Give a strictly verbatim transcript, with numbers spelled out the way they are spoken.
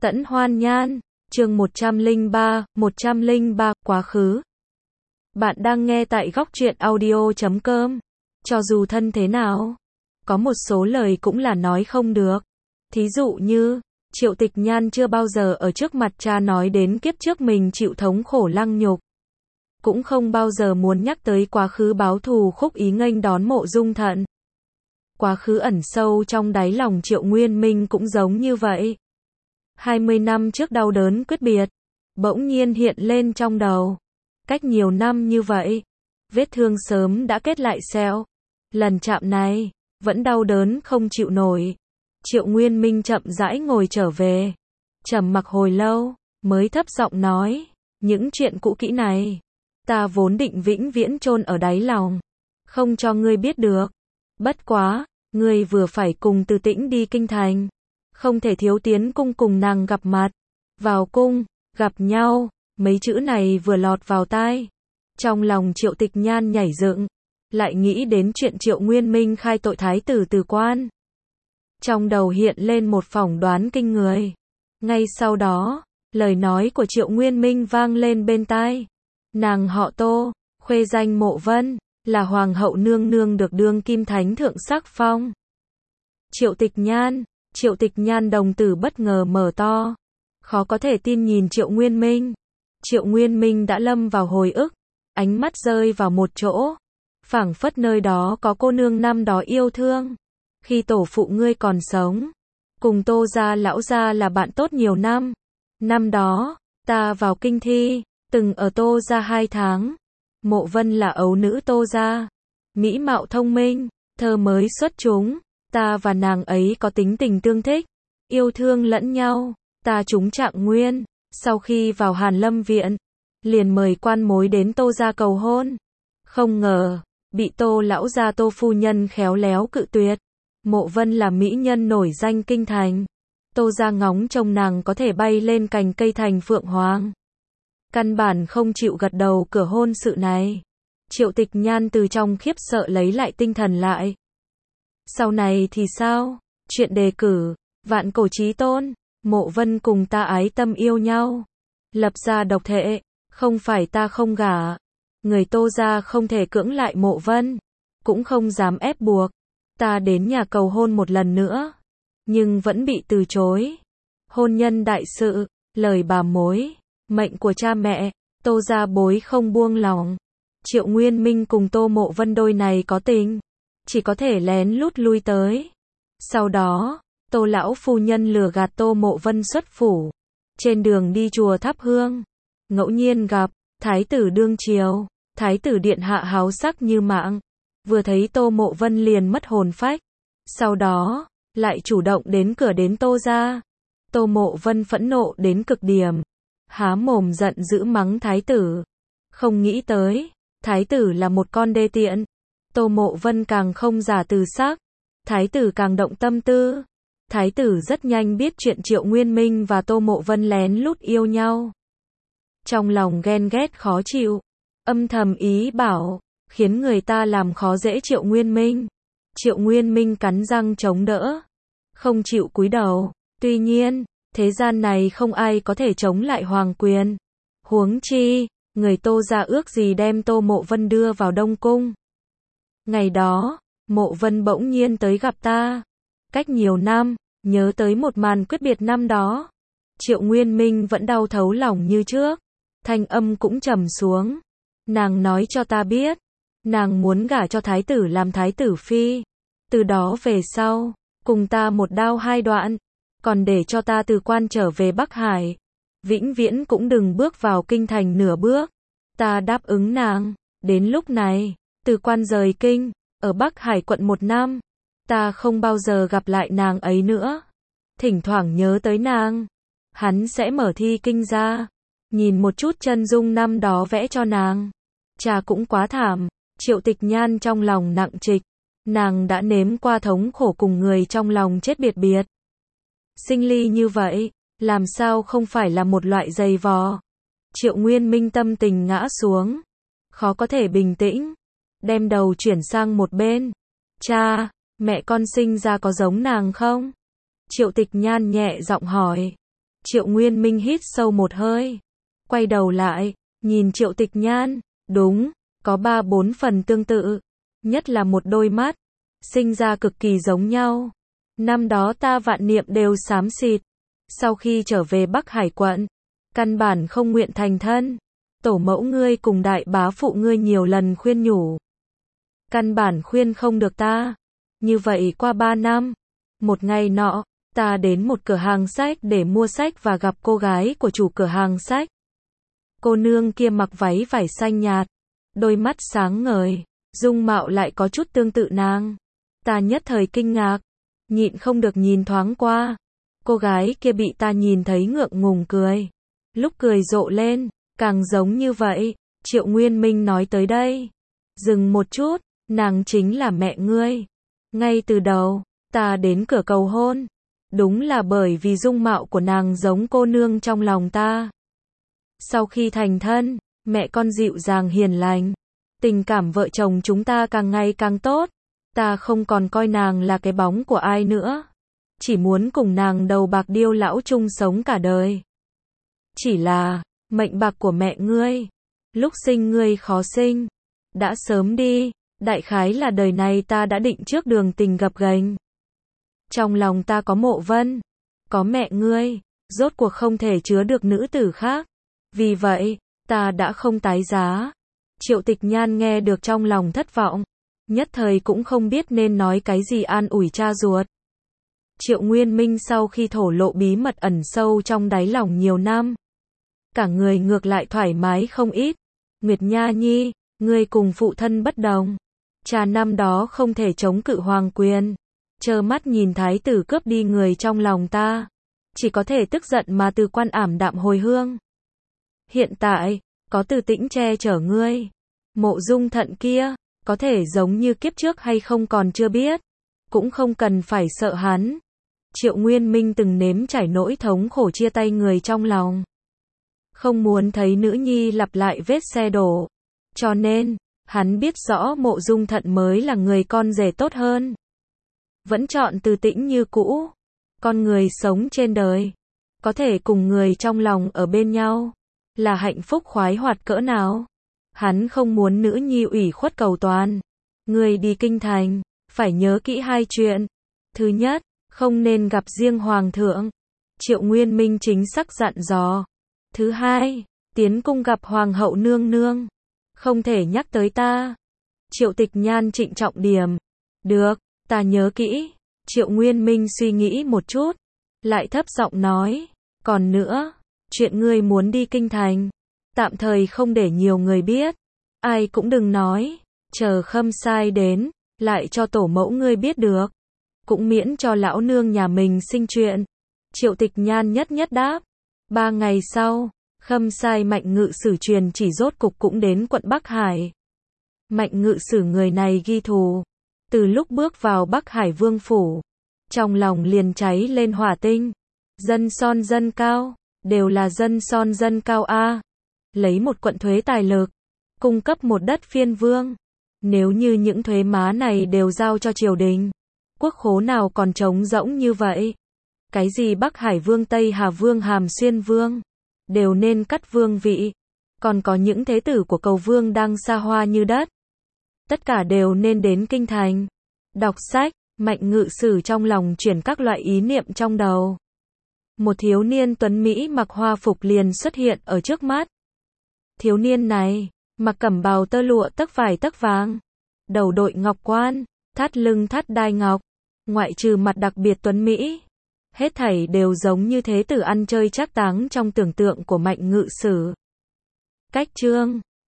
Tẫn Hoan Nhan, chương một trăm lẻ ba, một trăm lẻ ba, quá khứ. Bạn đang nghe tại góc truyện audio chấm com. Cho dù thân thế nào, có một số lời cũng là nói không được. Thí dụ như, Triệu Tịch Nhan chưa bao giờ ở trước mặt cha nói đến kiếp trước mình chịu thống khổ lăng nhục. Cũng không bao giờ muốn nhắc tới quá khứ báo thù khúc ý nghênh đón Mộ Dung Thận. Quá khứ ẩn sâu trong đáy lòng Triệu Nguyên Minh cũng giống như vậy. hai mươi năm trước đau đớn quyết biệt, bỗng nhiên hiện lên trong đầu. Cách nhiều năm như vậy, vết thương sớm đã kết lại sẹo. Lần chạm này, vẫn đau đớn không chịu nổi. Triệu Nguyên Minh chậm rãi ngồi trở về. Trầm mặc hồi lâu, mới thấp giọng nói, những chuyện cũ kỹ này, ta vốn định vĩnh viễn chôn ở đáy lòng, không cho ngươi biết được. Bất quá, ngươi vừa phải cùng Từ Tĩnh đi kinh thành, không thể thiếu tiến cung cùng nàng gặp mặt. Vào cung, gặp nhau, mấy chữ này vừa lọt vào tai, trong lòng Triệu Tịch Nhan nhảy dựng, lại nghĩ đến chuyện Triệu Nguyên Minh khai tội thái tử Từ Quan. Trong đầu hiện lên một phỏng đoán kinh người. Ngay sau đó, lời nói của Triệu Nguyên Minh vang lên bên tai. Nàng họ Tô, khuê danh Mộ Vân, là hoàng hậu nương nương được đương kim thánh thượng sắc phong. Triệu Tịch Nhan, Triệu Tịch Nhan đồng tử bất ngờ mở to, khó có thể tin nhìn Triệu Nguyên Minh. Triệu Nguyên Minh đã lâm vào hồi ức, ánh mắt rơi vào một chỗ, phảng phất nơi đó có cô nương năm đó yêu thương. Khi tổ phụ ngươi còn sống, cùng Tô gia lão gia là bạn tốt nhiều năm. Năm đó, ta vào kinh thi, từng ở Tô gia hai tháng. Mộ Vân là ấu nữ Tô gia, mỹ mạo thông minh, thơ mới xuất chúng. Ta và nàng ấy có tính tình tương thích, yêu thương lẫn nhau. Ta trúng trạng nguyên, sau khi vào Hàn Lâm viện, liền mời quan mối đến Tô gia cầu hôn. Không ngờ, bị Tô lão gia Tô phu nhân khéo léo cự tuyệt. Mộ Vân là mỹ nhân nổi danh kinh thành, Tô gia ngóng trông nàng có thể bay lên cành cây thành phượng hoàng, căn bản không chịu gật đầu cửa hôn sự này. Triệu Tịch Nhan từ trong khiếp sợ lấy lại tinh thần lại. Sau này thì sao? Chuyện đề cử, vạn cổ chí tôn, Mộ Vân cùng ta ái tâm yêu nhau, lập gia độc thệ, không phải ta không gả. Người Tô gia không thể cưỡng lại Mộ Vân, cũng không dám ép buộc. Ta đến nhà cầu hôn một lần nữa, nhưng vẫn bị từ chối. Hôn nhân đại sự, lời bà mối, mệnh của cha mẹ, Tô gia bối không buông lòng. Triệu Nguyên Minh cùng Tô Mộ Vân đôi này có tình, chỉ có thể lén lút lui tới. Sau đó, Tô lão phu nhân lừa gạt Tô Mộ Vân xuất phủ. Trên đường đi chùa thắp hương, ngẫu nhiên gặp thái tử đương triều, thái tử điện hạ háo sắc như mạng. Vừa thấy Tô Mộ Vân liền mất hồn phách. Sau đó, lại chủ động đến cửa đến Tô gia. Tô Mộ Vân phẫn nộ đến cực điểm, há mồm giận dữ mắng thái tử. Không nghĩ tới, thái tử là một con đê tiện. Tô Mộ Vân càng không giả từ sắc, thái tử càng động tâm tư. Thái tử rất nhanh biết chuyện Triệu Nguyên Minh và Tô Mộ Vân lén lút yêu nhau. Trong lòng ghen ghét khó chịu, âm thầm ý bảo, khiến người ta làm khó dễ Triệu Nguyên Minh. Triệu Nguyên Minh cắn răng chống đỡ, không chịu cúi đầu. Tuy nhiên, thế gian này không ai có thể chống lại hoàng quyền. Huống chi, người Tô gia ước gì đem Tô Mộ Vân đưa vào Đông Cung. Ngày đó, Mộ Vân bỗng nhiên tới gặp ta. Cách nhiều năm, nhớ tới một màn quyết biệt năm đó. Triệu Nguyên Minh vẫn đau thấu lòng như trước, thanh âm cũng trầm xuống. Nàng nói cho ta biết, nàng muốn gả cho thái tử làm thái tử phi. Từ đó về sau, cùng ta một đao hai đoạn, còn để cho ta từ quan trở về Bắc Hải. Vĩnh viễn cũng đừng bước vào kinh thành nửa bước. Ta đáp ứng nàng. Đến lúc này, từ quan rời kinh, ở Bắc Hải quận một năm, ta không bao giờ gặp lại nàng ấy nữa. Thỉnh thoảng nhớ tới nàng, hắn sẽ mở thi kinh ra, nhìn một chút chân dung năm đó vẽ cho nàng. Cha cũng quá thảm. Triệu Tịch Nhan trong lòng nặng trịch, nàng đã nếm qua thống khổ cùng người trong lòng chết biệt biệt. Sinh ly như vậy, làm sao không phải là một loại dày vò. Triệu Nguyên Minh tâm tình ngã xuống, khó có thể bình tĩnh, đem đầu chuyển sang một bên. Cha, mẹ con sinh ra có giống nàng không? Triệu Tịch Nhan nhẹ giọng hỏi. Triệu Nguyên Minh hít sâu một hơi, quay đầu lại, nhìn Triệu Tịch Nhan, đúng, có ba bốn phần tương tự, nhất là một đôi mắt, sinh ra cực kỳ giống nhau. Năm đó ta vạn niệm đều xám xịt, sau khi trở về Bắc Hải quận, căn bản không nguyện thành thân. Tổ mẫu ngươi cùng đại bá phụ ngươi nhiều lần khuyên nhủ, căn bản khuyên không được ta. Như vậy qua ba năm, một ngày nọ, ta đến một cửa hàng sách để mua sách và gặp cô gái của chủ cửa hàng sách. Cô nương kia mặc váy vải xanh nhạt, đôi mắt sáng ngời, dung mạo lại có chút tương tự nàng. Ta nhất thời kinh ngạc, nhịn không được nhìn thoáng qua. Cô gái kia bị ta nhìn thấy ngượng ngùng cười, lúc cười rộ lên, càng giống như vậy. Triệu Nguyên Minh nói tới đây, dừng một chút, nàng chính là mẹ ngươi. Ngay từ đầu, ta đến cửa cầu hôn, đúng là bởi vì dung mạo của nàng giống cô nương trong lòng ta. Sau khi thành thân, mẹ con dịu dàng hiền lành, tình cảm vợ chồng chúng ta càng ngày càng tốt. Ta không còn coi nàng là cái bóng của ai nữa, chỉ muốn cùng nàng đầu bạc điêu lão chung sống cả đời. Chỉ là, mệnh bạc của mẹ ngươi, lúc sinh ngươi khó sinh, đã sớm đi, đại khái là đời này ta đã định trước đường tình gập ghềnh. Trong lòng ta có Mộ Vân, có mẹ ngươi, rốt cuộc không thể chứa được nữ tử khác. Vì vậy, ta đã không tái giá. Triệu Tịch Nhan nghe được trong lòng thất vọng, nhất thời cũng không biết nên nói cái gì an ủi cha ruột. Triệu Nguyên Minh sau khi thổ lộ bí mật ẩn sâu trong đáy lòng nhiều năm, cả người ngược lại thoải mái không ít. Nguyệt Nha Nhi, ngươi cùng phụ thân bất đồng. Cha năm đó không thể chống cự hoàng quyền, trơ mắt nhìn thái tử cướp đi người trong lòng ta, chỉ có thể tức giận mà từ quan ảm đạm hồi hương. Hiện tại, có Từ Tĩnh che chở ngươi, Mộ Dung Thận kia, có thể giống như kiếp trước hay không còn chưa biết, cũng không cần phải sợ hắn. Triệu Nguyên Minh từng nếm trải nỗi thống khổ chia tay người trong lòng, không muốn thấy nữ nhi lặp lại vết xe đổ, cho nên, hắn biết rõ Mộ Dung Thận mới là người con rể tốt hơn. Vẫn chọn Từ Tĩnh như cũ. Con người sống trên đời, có thể cùng người trong lòng ở bên nhau, là hạnh phúc khoái hoạt cỡ nào. Hắn không muốn nữ nhi ủy khuất cầu toàn. Người đi kinh thành, phải nhớ kỹ hai chuyện. Thứ nhất, không nên gặp riêng hoàng thượng. Triệu Nguyên Minh chính xác dặn dò. Thứ hai, tiến cung gặp hoàng hậu nương nương, không thể nhắc tới ta. Triệu Tịch Nhan trịnh trọng điểm. Được, ta nhớ kỹ. Triệu Nguyên Minh suy nghĩ một chút, lại thấp giọng nói, còn nữa, chuyện ngươi muốn đi kinh thành, tạm thời không để nhiều người biết, ai cũng đừng nói, chờ Khâm Sai đến, lại cho tổ mẫu ngươi biết được, cũng miễn cho lão nương nhà mình sinh chuyện. Triệu Tịch Nhan nhất nhất đáp. Ba ngày sau, Khâm Sai Mạnh Ngự Sử truyền chỉ rốt cục cũng đến quận Bắc Hải. Mạnh Ngự Sử người này ghi thù, từ lúc bước vào Bắc Hải Vương phủ, trong lòng liền cháy lên hỏa tinh. Dân son dân cao, đều là dân son dân cao a. Lấy một quận thuế tài lực, cung cấp một đất phiên vương. Nếu như những thuế má này đều giao cho triều đình, quốc khố nào còn trống rỗng như vậy. Cái gì Bắc Hải Vương, Tây Hà Vương, Hàm Xuyên Vương, đều nên cắt vương vị. Còn có những thế tử của cầu vương đang xa hoa như đất, tất cả đều nên đến kinh thành. Đọc sách, Mạnh Ngự Sử trong lòng chuyển các loại ý niệm trong đầu. Một thiếu niên tuấn Mỹ mặc hoa phục liền xuất hiện ở trước mắt. Thiếu niên này, mặc cẩm bào tơ lụa tấc vải tấc vàng, đầu đội ngọc quan, thắt lưng thắt đai ngọc, ngoại trừ mặt đặc biệt tuấn Mỹ, hết thảy đều giống như thế tử ăn chơi trác táng trong tưởng tượng của Mạnh Ngự Sử. Cách chương